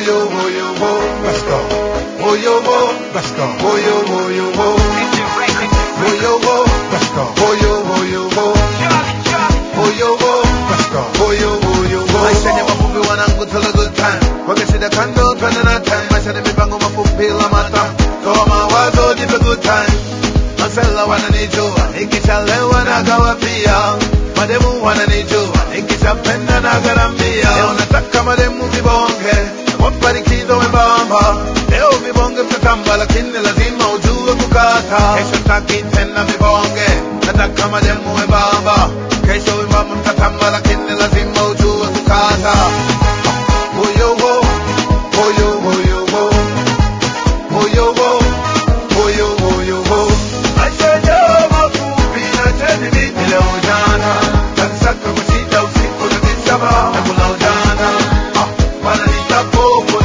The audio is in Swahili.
yo, oh yo, oh. Let's go. Oh yo, oh. Let's go. Oh yo, oh yo, oh. Oh yo, oh. Let's go. Oh yo, oh yo, oh. Oh yo, oh. Let's go. Oh yo, oh yo, oh. Maisha ni mafupi wanangu, till a good time. Wake shida kando, twende na time. Maisha ni mipango mafupi la mata. Toa mawazo, nipe good time. Masela wananijua, nikishalewa nagawa pia. Mademu wananijua, nikishapenda nagaramia. Leo nataka mademu vibonge, waparikizo wembamba. Leo vibonge mtatamba, lakini lazima ujue kukata. Kesho taki tena vibonge, nataka mademu wembamba. Kesho wembamba mtatamba, lakini lazima ujue kukata. Oyo wo, oyo oyo wo, oyo wo, oyo oyo wo. Maisha ya mafupi na teni miti leo jana. Takisaka kwa shida usiku na kisaba, nakula ujana. Wananiita popo